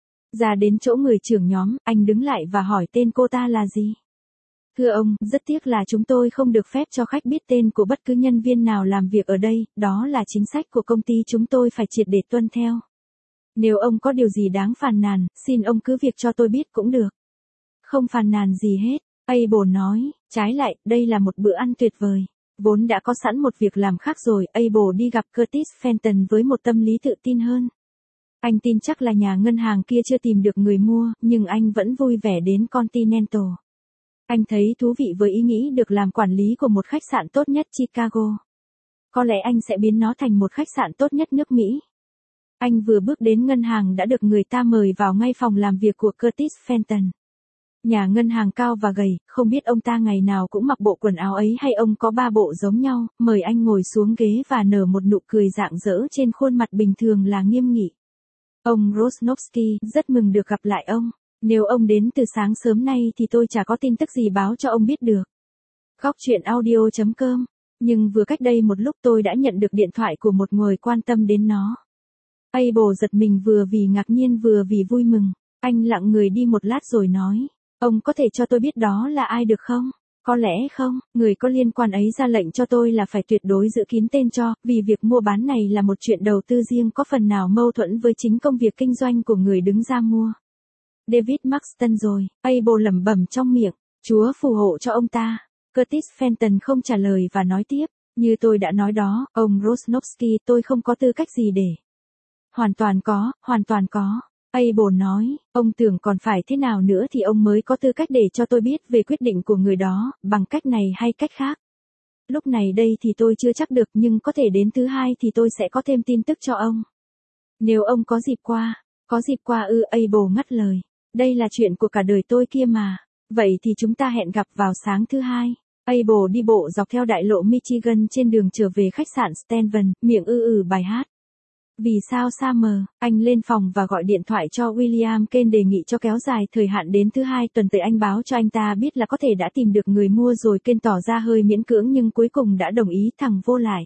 Speaker 1: Ra đến chỗ người trưởng nhóm, anh đứng lại và hỏi tên cô ta là gì. Thưa ông, rất tiếc là chúng tôi không được phép cho khách biết tên của bất cứ nhân viên nào làm việc ở đây, đó là chính sách của công ty chúng tôi phải triệt để tuân theo. Nếu ông có điều gì đáng phàn nàn, xin ông cứ việc cho tôi biết cũng được. Không phàn nàn gì hết, Abel nói, trái lại, đây là một bữa ăn tuyệt vời. Vốn đã có sẵn một việc làm khác rồi, Abel đi gặp Curtis Fenton với một tâm lý tự tin hơn. Anh tin chắc là nhà ngân hàng kia chưa tìm được người mua, nhưng anh vẫn vui vẻ đến Continental. Anh thấy thú vị với ý nghĩ được làm quản lý của một khách sạn tốt nhất Chicago. Có lẽ anh sẽ biến nó thành một khách sạn tốt nhất nước Mỹ. Anh vừa bước đến ngân hàng đã được người ta mời vào ngay phòng làm việc của Curtis Fenton. Nhà ngân hàng cao và gầy, không biết ông ta ngày nào cũng mặc bộ quần áo ấy hay ông có ba bộ giống nhau, mời anh ngồi xuống ghế và nở một nụ cười rạng rỡ trên khuôn mặt bình thường là nghiêm nghị. Ông Rosnowski, rất mừng được gặp lại ông. Nếu ông đến từ sáng sớm nay thì tôi chả có tin tức gì báo cho ông biết được. Góc chuyện audio chấm com. Nhưng vừa cách đây một lúc tôi đã nhận được điện thoại của một người quan tâm đến nó. Abel giật mình vừa vì ngạc nhiên vừa vì vui mừng. Anh lặng người đi một lát rồi nói. Ông có thể cho tôi biết đó là ai được không? Có lẽ không, người có liên quan ấy ra lệnh cho tôi là phải tuyệt đối giữ kín tên cho, vì việc mua bán này là một chuyện đầu tư riêng có phần nào mâu thuẫn với chính công việc kinh doanh của người đứng ra mua. David Marston rồi, Abel lẩm bẩm trong miệng, Chúa phù hộ cho ông ta. Curtis Fenton không trả lời và nói tiếp, như tôi đã nói đó, ông Rosnowski, tôi không có tư cách gì để. Hoàn toàn có, hoàn toàn có. Abel nói, ông tưởng còn phải thế nào nữa thì ông mới có tư cách để cho tôi biết về quyết định của người đó, bằng cách này hay cách khác. Lúc này đây thì tôi chưa chắc được, nhưng có thể đến thứ hai thì tôi sẽ có thêm tin tức cho ông. Nếu ông có dịp qua. Có dịp qua ư? Abel ngắt lời. Đây là chuyện của cả đời tôi kia mà. Vậy thì chúng ta hẹn gặp vào sáng thứ hai. Abel đi bộ dọc theo đại lộ Michigan trên đường trở về khách sạn Stanton, miệng ư ử bài hát. Vì sao Summer? Anh lên phòng và gọi điện thoại cho William Kane đề nghị cho kéo dài thời hạn đến thứ hai tuần tới. Anh báo cho anh ta biết là có thể đã tìm được người mua rồi. Kane tỏ ra hơi miễn cưỡng nhưng cuối cùng đã đồng ý. Thằng vô lại.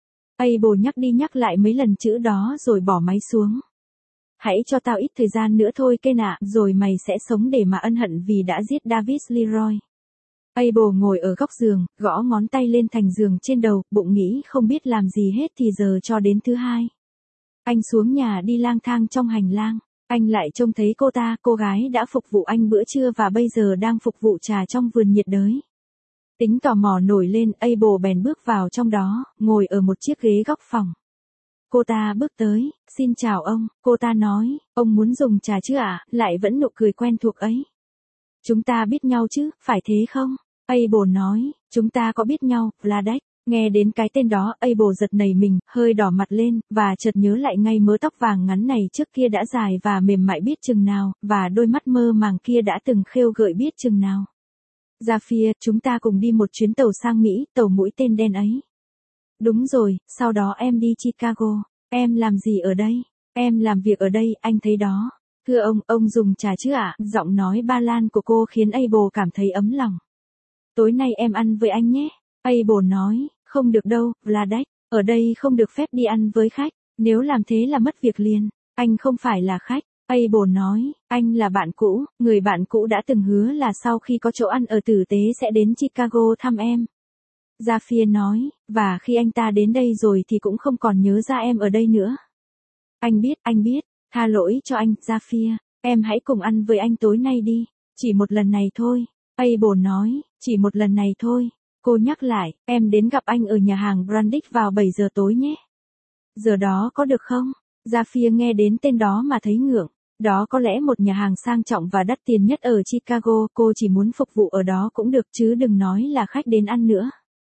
Speaker 1: Abel nhắc đi nhắc lại mấy lần chữ đó rồi bỏ máy xuống. Hãy cho tao ít thời gian nữa thôi Kane ạ, rồi mày sẽ sống để mà ân hận vì đã giết David Leroy. Abel ngồi ở góc giường, gõ ngón tay lên thành giường trên đầu, bụng nghĩ không biết làm gì hết thì giờ cho đến thứ hai. Anh xuống nhà đi lang thang trong hành lang. Anh lại trông thấy cô ta, cô gái đã phục vụ anh bữa trưa và bây giờ đang phục vụ trà trong vườn nhiệt đới. Tính tò mò nổi lên, Abel bèn bước vào trong đó, ngồi ở một chiếc ghế góc phòng. Cô ta bước tới, xin chào ông, cô ta nói, ông muốn dùng trà chứ ạ, à? Lại vẫn nụ cười quen thuộc ấy. Chúng ta biết nhau chứ, phải thế không? Abel nói, chúng ta có biết nhau, Vladek. Nghe đến cái tên đó, Abel giật nảy mình, hơi đỏ mặt lên, và chợt nhớ lại ngay mớ tóc vàng ngắn này trước kia đã dài và mềm mại biết chừng nào, và đôi mắt mơ màng kia đã từng khêu gợi biết chừng nào. Zafir, chúng ta cùng đi một chuyến tàu sang Mỹ, tàu mũi tên đen ấy. Đúng rồi, sau đó em đi Chicago. Em làm gì ở đây? Em làm việc ở đây, anh thấy đó. Thưa ông, ông dùng trà chứ ạ? À? Giọng nói Ba Lan của cô khiến Abel cảm thấy ấm lòng. Tối nay em ăn với anh nhé. Abel nói, không được đâu, Vladek. Ở đây không được phép đi ăn với khách. Nếu làm thế là mất việc liền. Anh không phải là khách. Abel nói, anh là bạn cũ, người bạn cũ đã từng hứa là sau khi có chỗ ăn ở tử tế sẽ đến Chicago thăm em. Zafir nói, và khi anh ta đến đây rồi thì cũng không còn nhớ ra em ở đây nữa. Anh biết, anh biết, tha lỗi cho anh, Zafir, em hãy cùng ăn với anh tối nay đi, chỉ một lần này thôi. Abel nói, chỉ một lần này thôi. Cô nhắc lại, em đến gặp anh ở nhà hàng Brandick vào bảy giờ tối nhé. Giờ đó có được không? Zafir nghe đến tên đó mà thấy ngượng. Đó có lẽ một nhà hàng sang trọng và đắt tiền nhất ở Chicago, cô chỉ muốn phục vụ ở đó cũng được chứ đừng nói là khách đến ăn nữa.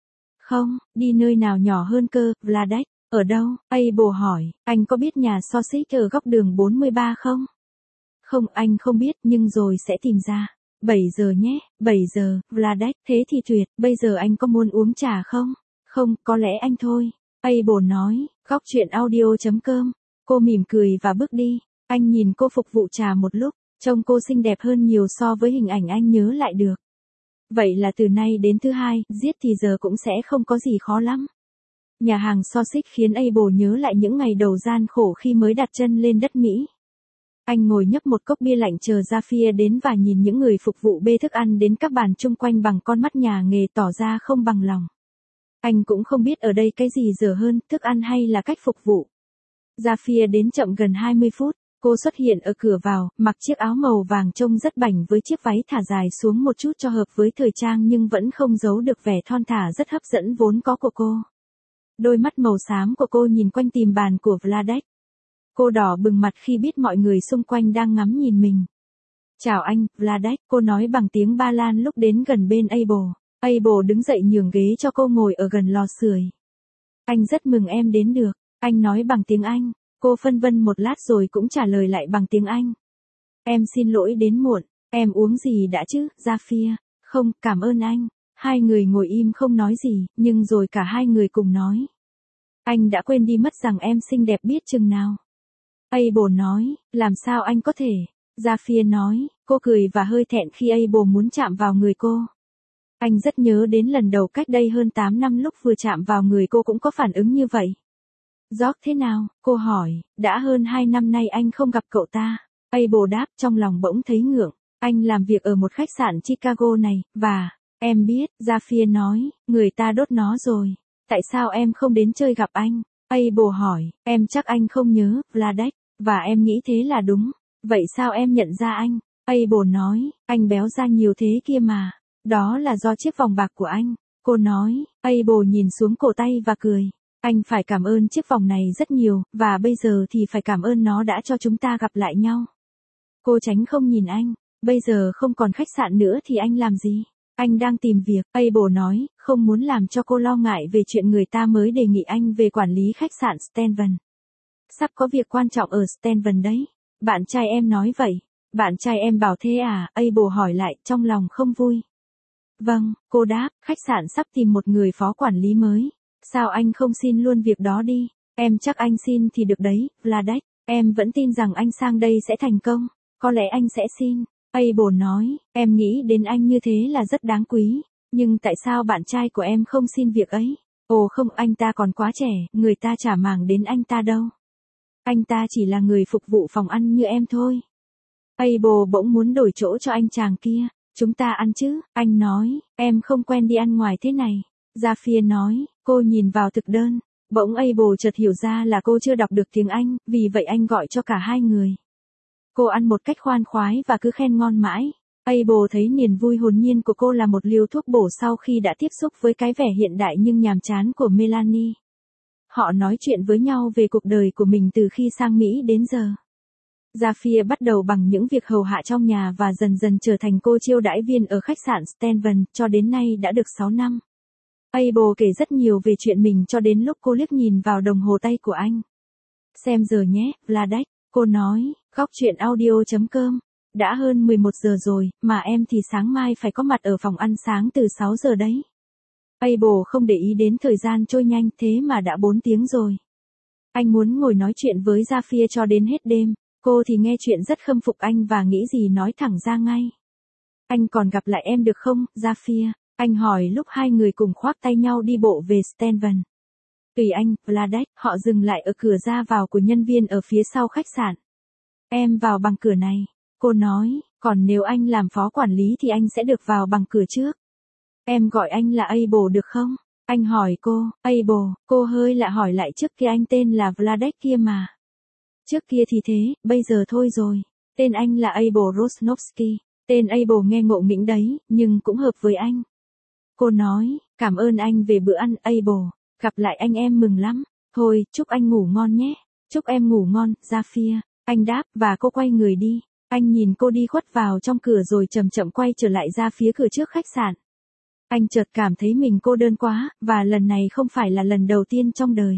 Speaker 1: Không, đi nơi nào nhỏ hơn cơ, Vladek. Ở đâu? Abel hỏi, anh có biết nhà sausage ở góc đường bốn mươi ba không? Không, anh không biết, nhưng rồi sẽ tìm ra. bảy giờ nhé, bảy giờ, Vladek, thế thì tuyệt, bây giờ anh có muốn uống trà không? Không, có lẽ anh thôi. Abel nói, góc chuyện audio chấm com. Cô mỉm cười và bước đi. Anh nhìn cô phục vụ trà một lúc, trông cô xinh đẹp hơn nhiều so với hình ảnh anh nhớ lại được. Vậy là từ nay đến thứ hai, giết thì giờ cũng sẽ không có gì khó lắm. Nhà hàng sausage khiến Abel nhớ lại những ngày đầu gian khổ khi mới đặt chân lên đất Mỹ. Anh ngồi nhấp một cốc bia lạnh chờ Zafir đến và nhìn những người phục vụ bê thức ăn đến các bàn chung quanh bằng con mắt nhà nghề tỏ ra không bằng lòng. Anh cũng không biết ở đây cái gì dở hơn, thức ăn hay là cách phục vụ. Zafir đến chậm gần hai mươi phút. Cô xuất hiện ở cửa vào, mặc chiếc áo màu vàng trông rất bảnh với chiếc váy thả dài xuống một chút cho hợp với thời trang nhưng vẫn không giấu được vẻ thon thả rất hấp dẫn vốn có của cô. Đôi mắt màu xám của cô nhìn quanh tìm bàn của Vladek. Cô đỏ bừng mặt khi biết mọi người xung quanh đang ngắm nhìn mình. Chào anh, Vladek, cô nói bằng tiếng Ba Lan lúc đến gần bên Abel. Abel đứng dậy nhường ghế cho cô ngồi ở gần lò sưởi. Anh rất mừng em đến được, anh nói bằng tiếng Anh. Cô phân vân một lát rồi cũng trả lời lại bằng tiếng Anh. Em xin lỗi đến muộn, em uống gì đã chứ, Zafir? Không, cảm ơn anh. Hai người ngồi im không nói gì, nhưng rồi cả hai người cùng nói. Anh đã quên đi mất rằng em xinh đẹp biết chừng nào. Abel nói, làm sao anh có thể? Zafir nói, cô cười và hơi thẹn khi Abel muốn chạm vào người cô. Anh rất nhớ đến lần đầu cách đây hơn tám năm lúc vừa chạm vào người cô cũng có phản ứng như vậy. George thế nào? Cô hỏi, đã hơn hai năm nay anh không gặp cậu ta. Abel đáp trong lòng bỗng thấy ngượng. Anh làm việc ở một khách sạn Chicago này, và, em biết, Zafir nói, người ta đốt nó rồi. Tại sao em không đến chơi gặp anh? Abel hỏi, em chắc anh không nhớ, Vladek, và em nghĩ thế là đúng. Vậy sao em nhận ra anh? Abel nói, anh béo ra nhiều thế kia mà. Đó là do chiếc vòng bạc của anh. Cô nói, Abel nhìn xuống cổ tay và cười. Anh phải cảm ơn chiếc vòng này rất nhiều, và bây giờ thì phải cảm ơn nó đã cho chúng ta gặp lại nhau. Cô tránh không nhìn anh, bây giờ không còn khách sạn nữa thì anh làm gì? Anh đang tìm việc, Abel nói, không muốn làm cho cô lo ngại về chuyện người ta mới đề nghị anh về quản lý khách sạn Stanvan. Sắp có việc quan trọng ở Stanvan đấy. Bạn trai em nói vậy. Bạn trai em bảo thế à? Abel hỏi lại, trong lòng không vui. Vâng, cô đáp, khách sạn sắp tìm một người phó quản lý mới. Sao anh không xin luôn việc đó đi? Em chắc anh xin thì được đấy, Vladek. Em vẫn tin rằng anh sang đây sẽ thành công. Có lẽ anh sẽ xin. Abel nói, em nghĩ đến anh như thế là rất đáng quý. Nhưng tại sao bạn trai của em không xin việc ấy? Ồ không, anh ta còn quá trẻ, người ta chả màng đến anh ta đâu. Anh ta chỉ là người phục vụ phòng ăn như em thôi. Abel bỗng muốn đổi chỗ cho anh chàng kia. Chúng ta ăn chứ, anh nói, em không quen đi ăn ngoài thế này. Zafir nói, cô nhìn vào thực đơn. Bỗng Abel chợt hiểu ra là cô chưa đọc được tiếng Anh, vì vậy anh gọi cho cả hai người. Cô ăn một cách khoan khoái và cứ khen ngon mãi. Abel thấy niềm vui hồn nhiên của cô là một liều thuốc bổ sau khi đã tiếp xúc với cái vẻ hiện đại nhưng nhàm chán của Melanie. Họ nói chuyện với nhau về cuộc đời của mình từ khi sang Mỹ đến giờ. Zafir bắt đầu bằng những việc hầu hạ trong nhà và dần dần trở thành cô chiêu đãi viên ở khách sạn Stanvan, cho đến nay đã được sáu năm. Abel kể rất nhiều về chuyện mình cho đến lúc cô liếc nhìn vào đồng hồ tay của anh. Xem giờ nhé, Vladek, cô nói, góc chuyện audio chấm com. Đã hơn mười một giờ rồi, mà em thì sáng mai phải có mặt ở phòng ăn sáng từ sáu giờ đấy. Abel không để ý đến thời gian trôi nhanh thế mà đã bốn tiếng rồi. Anh muốn ngồi nói chuyện với Zafir cho đến hết đêm, cô thì nghe chuyện rất khâm phục anh và nghĩ gì nói thẳng ra ngay. Anh còn gặp lại em được không, Zafir? Anh hỏi lúc hai người cùng khoác tay nhau đi bộ về Stanvan. Tùy anh, Vladek, họ dừng lại ở cửa ra vào của nhân viên ở phía sau khách sạn. Em vào bằng cửa này, cô nói, còn nếu anh làm phó quản lý thì anh sẽ được vào bằng cửa trước. Em gọi anh là Abel được không? Anh hỏi cô, Abel, cô hơi lạ hỏi lại trước kia anh tên là Vladek kia mà. Trước kia thì thế, bây giờ thôi rồi. Tên anh là Abel Rosnovsky. Tên Abel nghe ngộ nghĩnh đấy, nhưng cũng hợp với anh. Cô nói, cảm ơn anh về bữa ăn, Abel. Gặp lại anh em mừng lắm. Thôi, chúc anh ngủ ngon nhé. Chúc em ngủ ngon, Zafir. Anh đáp, và cô quay người đi. Anh nhìn cô đi khuất vào trong cửa rồi chậm chậm quay trở lại ra phía cửa trước khách sạn. Anh chợt cảm thấy mình cô đơn quá, và lần này không phải là lần đầu tiên trong đời.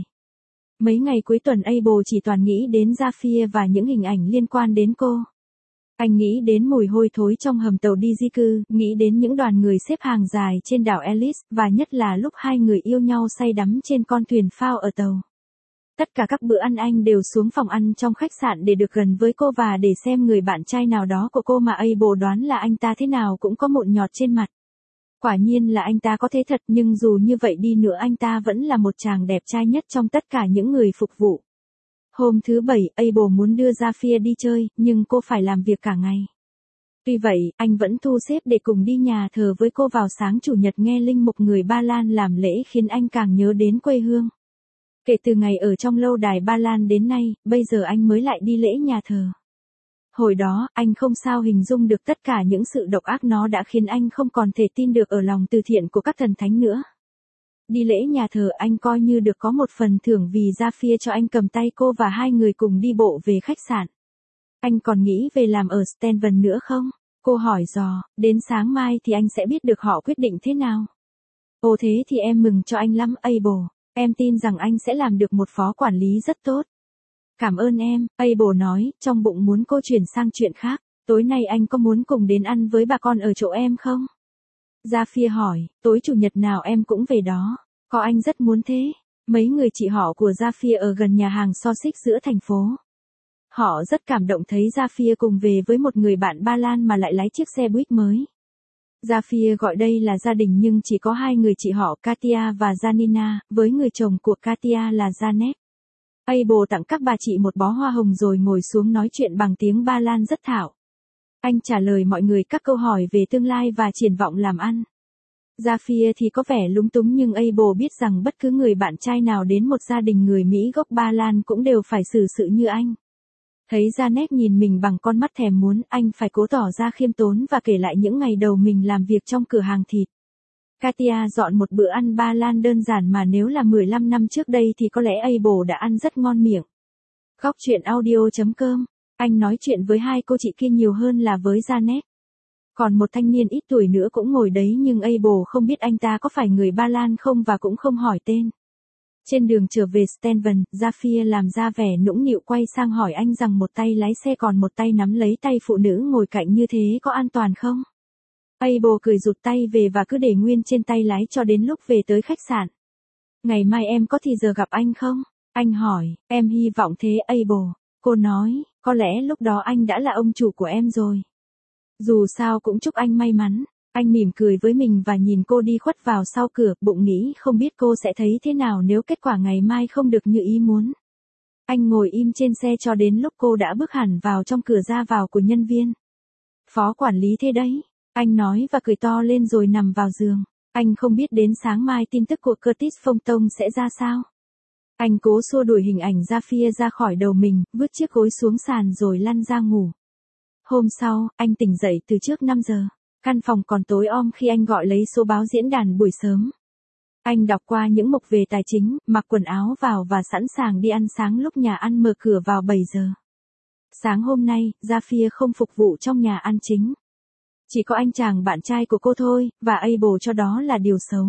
Speaker 1: Mấy ngày cuối tuần Abel chỉ toàn nghĩ đến Zafir và những hình ảnh liên quan đến cô. Anh nghĩ đến mùi hôi thối trong hầm tàu đi di cư, nghĩ đến những đoàn người xếp hàng dài trên đảo Ellis, và nhất là lúc hai người yêu nhau say đắm trên con thuyền phao ở tàu. Tất cả các bữa ăn anh đều xuống phòng ăn trong khách sạn để được gần với cô và để xem người bạn trai nào đó của cô mà Abel đoán là anh ta thế nào cũng có mụn nhọt trên mặt. Quả nhiên là anh ta có thế thật, nhưng dù như vậy đi nữa anh ta vẫn là một chàng đẹp trai nhất trong tất cả những người phục vụ. Hôm thứ bảy, Abel muốn đưa Zafir đi chơi, nhưng cô phải làm việc cả ngày. Tuy vậy, anh vẫn thu xếp để cùng đi nhà thờ với cô vào sáng chủ nhật nghe linh mục người Ba Lan làm lễ khiến anh càng nhớ đến quê hương. Kể từ ngày ở trong lâu đài Ba Lan đến nay, bây giờ anh mới lại đi lễ nhà thờ. Hồi đó, anh không sao hình dung được tất cả những sự độc ác nó đã khiến anh không còn thể tin được ở lòng từ thiện của các thần thánh nữa. Đi lễ nhà thờ anh coi như được có một phần thưởng vì Zafir cho anh cầm tay cô và hai người cùng đi bộ về khách sạn. Anh còn nghĩ về làm ở Stanvan nữa không? Cô hỏi dò, đến sáng mai thì anh sẽ biết được họ quyết định thế nào. Ồ thế thì em mừng cho anh lắm, Abel. Em tin rằng anh sẽ làm được một phó quản lý rất tốt. Cảm ơn em, Abel nói, trong bụng muốn cô chuyển sang chuyện khác. Tối nay anh có muốn cùng đến ăn với bà con ở chỗ em không? Zafir hỏi, tối chủ nhật nào em cũng về đó. Có, anh rất muốn thế. Mấy người chị họ của Zafir ở gần nhà hàng Sussex giữa thành phố. Họ rất cảm động thấy Zafir cùng về với một người bạn Ba Lan mà lại lái chiếc xe buýt mới. Zafir gọi đây là gia đình nhưng chỉ có hai người chị họ Katia và Janina, với người chồng của Katia là Janet. Abel tặng các bà chị một bó hoa hồng rồi ngồi xuống nói chuyện bằng tiếng Ba Lan rất thạo. Anh trả lời mọi người các câu hỏi về tương lai và triển vọng làm ăn. Zafir thì có vẻ lúng túng nhưng Abel biết rằng bất cứ người bạn trai nào đến một gia đình người Mỹ gốc Ba Lan cũng đều phải xử sự như anh. Thấy Janet nhìn mình bằng con mắt thèm muốn, anh phải cố tỏ ra khiêm tốn và kể lại những ngày đầu mình làm việc trong cửa hàng thịt. Katia dọn một bữa ăn Ba Lan đơn giản mà nếu là mười lăm năm trước đây thì có lẽ Abel đã ăn rất ngon miệng. Góc chuyện audio chấm com. Anh nói chuyện với hai cô chị kia nhiều hơn là với Janet. Còn một thanh niên ít tuổi nữa cũng ngồi đấy nhưng Abel không biết anh ta có phải người Ba Lan không và cũng không hỏi tên. Trên đường trở về Stenvan, Zafir làm ra vẻ nũng nịu quay sang hỏi anh rằng một tay lái xe còn một tay nắm lấy tay phụ nữ ngồi cạnh như thế có an toàn không? Abel cười rụt tay về và cứ để nguyên trên tay lái cho đến lúc về tới khách sạn. Ngày mai em có thì giờ gặp anh không? Anh hỏi, em hy vọng thế Abel. Cô nói, có lẽ lúc đó anh đã là ông chủ của em rồi. Dù sao cũng chúc anh may mắn. Anh mỉm cười với mình và nhìn cô đi khuất vào sau cửa, bụng nghĩ không biết cô sẽ thấy thế nào nếu kết quả ngày mai không được như ý muốn. Anh ngồi im trên xe cho đến lúc cô đã bước hẳn vào trong cửa ra vào của nhân viên. Phó quản lý thế đấy, anh nói và cười to lên rồi nằm vào giường. Anh không biết đến sáng mai tin tức của Curtis Phong Tông sẽ ra sao. Anh cố xua đuổi hình ảnh Zafir ra khỏi đầu mình, vứt chiếc gối xuống sàn rồi lăn ra ngủ. Hôm sau, anh tỉnh dậy từ trước năm giờ. Căn phòng còn tối om khi anh gọi lấy số báo diễn đàn buổi sớm. Anh đọc qua những mục về tài chính, mặc quần áo vào và sẵn sàng đi ăn sáng lúc nhà ăn mở cửa vào bảy giờ. Sáng hôm nay, Zafir không phục vụ trong nhà ăn chính. Chỉ có anh chàng bạn trai của cô thôi, và Abel cho đó là điều xấu.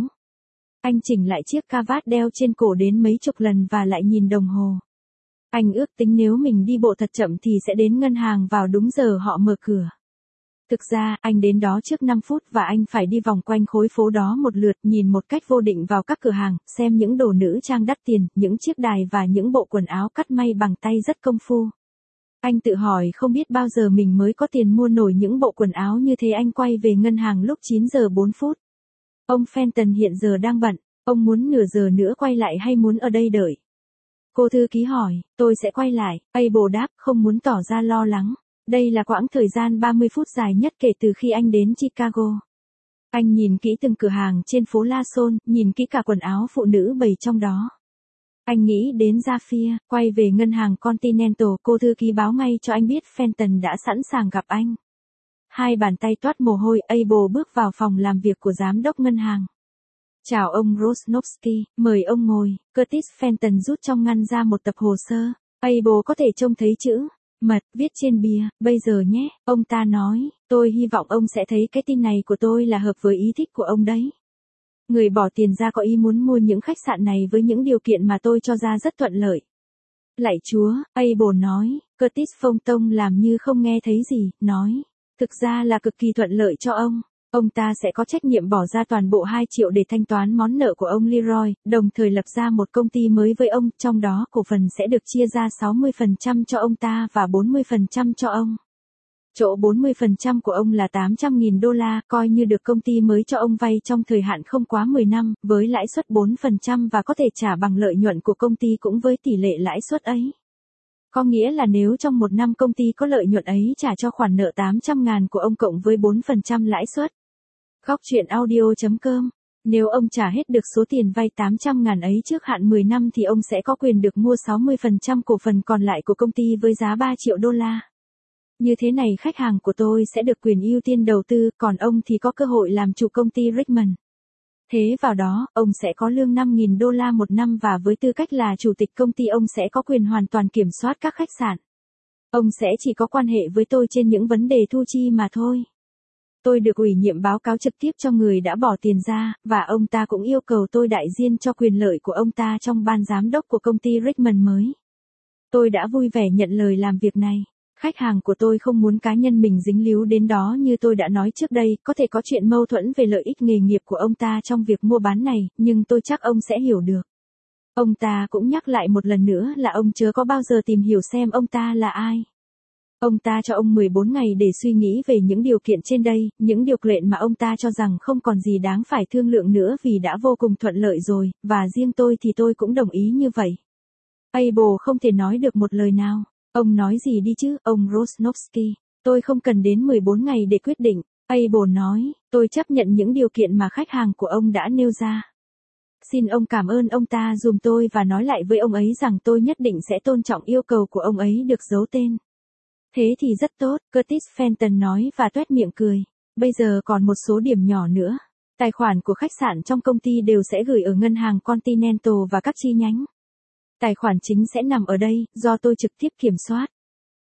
Speaker 1: Anh chỉnh lại chiếc cà vạt đeo trên cổ đến mấy chục lần và lại nhìn đồng hồ. Anh ước tính nếu mình đi bộ thật chậm thì sẽ đến ngân hàng vào đúng giờ họ mở cửa. Thực ra, anh đến đó trước năm phút và anh phải đi vòng quanh khối phố đó một lượt, nhìn một cách vô định vào các cửa hàng, xem những đồ nữ trang đắt tiền, những chiếc đài và những bộ quần áo cắt may bằng tay rất công phu. Anh tự hỏi không biết bao giờ mình mới có tiền mua nổi những bộ quần áo như thế. Anh quay về ngân hàng lúc chín giờ bốn phút. Ông Fenton hiện giờ đang bận, ông muốn nửa giờ nữa quay lại hay muốn ở đây đợi? Cô thư ký hỏi, tôi sẽ quay lại, Abel đáp, không muốn tỏ ra lo lắng. Đây là quãng thời gian ba mươi phút dài nhất kể từ khi anh đến Chicago. Anh nhìn kỹ từng cửa hàng trên phố La Salle, nhìn kỹ cả quần áo phụ nữ bày trong đó. Anh nghĩ đến Zafir, quay về ngân hàng Continental, cô thư ký báo ngay cho anh biết Fenton đã sẵn sàng gặp anh. Hai bàn tay toát mồ hôi, Abel bước vào phòng làm việc của giám đốc ngân hàng. Chào ông Rosnovsky, mời ông ngồi. Curtis Fenton rút trong ngăn ra một tập hồ sơ. Abel có thể trông thấy chữ mật viết trên bìa, bây giờ nhé, ông ta nói, tôi hy vọng ông sẽ thấy cái tin này của tôi là hợp với ý thích của ông đấy. Người bỏ tiền ra có ý muốn mua những khách sạn này với những điều kiện mà tôi cho ra rất thuận lợi. Lạy Chúa, Abel nói, Curtis Phong Tông làm như không nghe thấy gì, nói, thực ra là cực kỳ thuận lợi cho ông. Ông ta sẽ có trách nhiệm bỏ ra toàn bộ hai triệu để thanh toán món nợ của ông Leroy, đồng thời lập ra một công ty mới với ông, trong đó cổ phần sẽ được chia ra sáu mươi phần trăm cho ông ta và bốn mươi phần trăm cho ông. Chỗ bốn mươi phần trăm của ông là tám trăm nghìn đô la, coi như được công ty mới cho ông vay trong thời hạn không quá mười năm, với lãi suất bốn phần trăm và có thể trả bằng lợi nhuận của công ty cũng với tỷ lệ lãi suất ấy. Có nghĩa là nếu trong một năm công ty có lợi nhuận ấy trả cho khoản nợ tám trăm ngàn của ông cộng với bốn phần trăm lãi suất. Góc truyện audio chấm com. Nếu ông trả hết được số tiền vay tám trăm ngàn ấy trước hạn mười năm thì ông sẽ có quyền được mua sáu mươi phần trăm cổ phần còn lại của công ty với giá ba triệu đô la. Như thế này khách hàng của tôi sẽ được quyền ưu tiên đầu tư, còn ông thì có cơ hội làm chủ công ty Rickman. Thế vào đó, ông sẽ có lương năm nghìn đô la một năm và với tư cách là chủ tịch công ty ông sẽ có quyền hoàn toàn kiểm soát các khách sạn. Ông sẽ chỉ có quan hệ với tôi trên những vấn đề thu chi mà thôi. Tôi được ủy nhiệm báo cáo trực tiếp cho người đã bỏ tiền ra, và ông ta cũng yêu cầu tôi đại diện cho quyền lợi của ông ta trong ban giám đốc của công ty Rickman mới. Tôi đã vui vẻ nhận lời làm việc này. Khách hàng của tôi không muốn cá nhân mình dính líu đến đó như tôi đã nói trước đây, có thể có chuyện mâu thuẫn về lợi ích nghề nghiệp của ông ta trong việc mua bán này, nhưng tôi chắc ông sẽ hiểu được. Ông ta cũng nhắc lại một lần nữa là ông chớ có bao giờ tìm hiểu xem ông ta là ai. Ông ta cho ông mười bốn ngày để suy nghĩ về những điều kiện trên đây, những điều kiện mà ông ta cho rằng không còn gì đáng phải thương lượng nữa vì đã vô cùng thuận lợi rồi, và riêng tôi thì tôi cũng đồng ý như vậy. Abel không thể nói được một lời nào. Ông nói gì đi chứ, ông Rosnovsky, tôi không cần đến mười bốn ngày để quyết định. Abel nói, tôi chấp nhận những điều kiện mà khách hàng của ông đã nêu ra. Xin ông cảm ơn ông ta giùm tôi và nói lại với ông ấy rằng tôi nhất định sẽ tôn trọng yêu cầu của ông ấy được giấu tên. Thế thì rất tốt, Curtis Fenton nói và toét miệng cười. Bây giờ còn một số điểm nhỏ nữa. Tài khoản của khách sạn trong công ty đều sẽ gửi ở ngân hàng Continental và các chi nhánh. Tài khoản chính sẽ nằm ở đây, do tôi trực tiếp kiểm soát.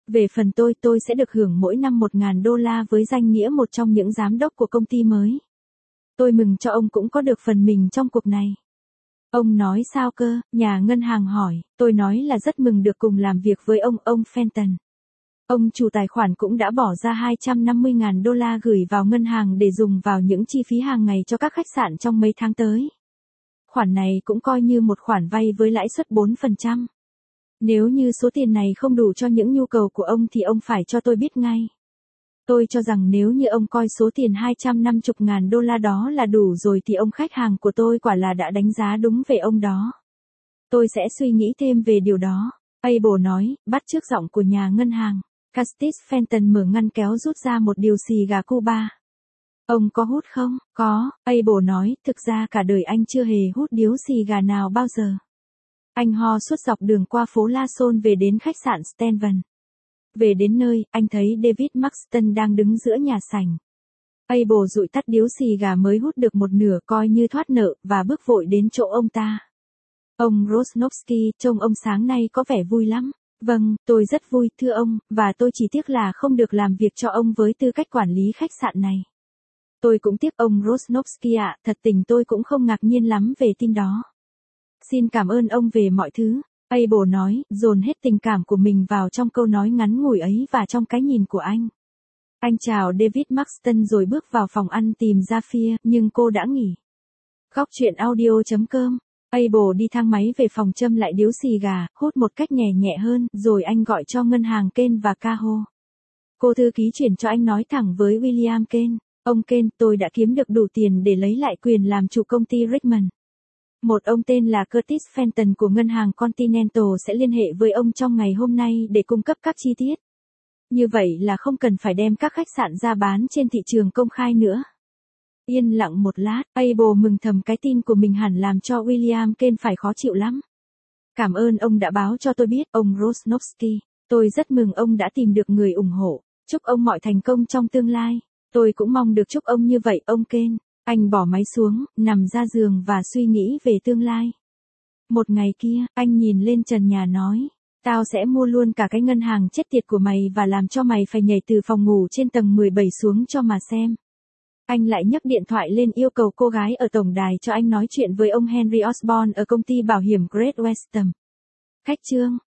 Speaker 1: Về phần tôi, tôi sẽ được hưởng mỗi năm một nghìn đô la với danh nghĩa một trong những giám đốc của công ty mới. Tôi mừng cho ông cũng có được phần mình trong cuộc này. Ông nói sao cơ? Nhà ngân hàng hỏi. Tôi nói là rất mừng được cùng làm việc với ông, ông Fenton. Ông chủ tài khoản cũng đã bỏ ra hai trăm năm mươi nghìn đô la gửi vào ngân hàng để dùng vào những chi phí hàng ngày cho các khách sạn trong mấy tháng tới. Khoản này cũng coi như một khoản vay với lãi suất bốn phần trăm. Nếu như số tiền này không đủ cho những nhu cầu của ông thì ông phải cho tôi biết ngay. Tôi cho rằng nếu như ông coi số tiền hai trăm năm mươi nghìn đô la đó là đủ rồi thì ông khách hàng của tôi quả là đã đánh giá đúng về ông đó. Tôi sẽ suy nghĩ thêm về điều đó. Abel nói, bắt chước giọng của nhà ngân hàng. Curtis Fenton mở ngăn kéo rút ra một điều xì gà Cuba. Ông có hút không? Có, Abel nói, thực ra cả đời anh chưa hề hút điếu xì gà nào bao giờ. Anh ho suốt dọc đường qua phố La Salle về đến khách sạn Stanvan. Về đến nơi, anh thấy David Maxton đang đứng giữa nhà sảnh. Abel dụi tắt điếu xì gà mới hút được một nửa coi như thoát nợ và bước vội đến chỗ ông ta. Ông Rosnowski, trông ông sáng nay có vẻ vui lắm. Vâng, tôi rất vui, thưa ông, và tôi chỉ tiếc là không được làm việc cho ông với tư cách quản lý khách sạn này. Tôi cũng tiếc ông Rosnowski ạ, thật tình tôi cũng không ngạc nhiên lắm về tin đó. Xin cảm ơn ông về mọi thứ, Abel nói, dồn hết tình cảm của mình vào trong câu nói ngắn ngủi ấy và trong cái nhìn của anh. Anh chào David Maxton rồi bước vào phòng ăn tìm Zafir, nhưng cô đã nghỉ. Góc chuyện audio chấm com. Abel đi thang máy về phòng châm lại điếu xì gà, hút một cách nhẹ nhẹ hơn, rồi anh gọi cho ngân hàng Ken và Caho. Cô thư ký chuyển cho anh nói thẳng với William Ken. Ông Ken, tôi đã kiếm được đủ tiền để lấy lại quyền làm chủ công ty Richmond. Một ông tên là Curtis Fenton của ngân hàng Continental sẽ liên hệ với ông trong ngày hôm nay để cung cấp các chi tiết. Như vậy là không cần phải đem các khách sạn ra bán trên thị trường công khai nữa. Yên lặng một lát, Abel mừng thầm cái tin của mình hẳn làm cho William Ken phải khó chịu lắm. Cảm ơn ông đã báo cho tôi biết, ông Rosnowski. Tôi rất mừng ông đã tìm được người ủng hộ. Chúc ông mọi thành công trong tương lai. Tôi cũng mong được chúc ông như vậy, ông Ken. Anh bỏ máy xuống, nằm ra giường và suy nghĩ về tương lai. Một ngày kia, anh nhìn lên trần nhà nói. Tao sẽ mua luôn cả cái ngân hàng chết tiệt của mày và làm cho mày phải nhảy từ phòng ngủ trên tầng mười bảy xuống cho mà xem. Anh lại nhấc điện thoại lên yêu cầu cô gái ở tổng đài cho anh nói chuyện với ông Henry Osborne ở công ty bảo hiểm Great Western. Khách trương.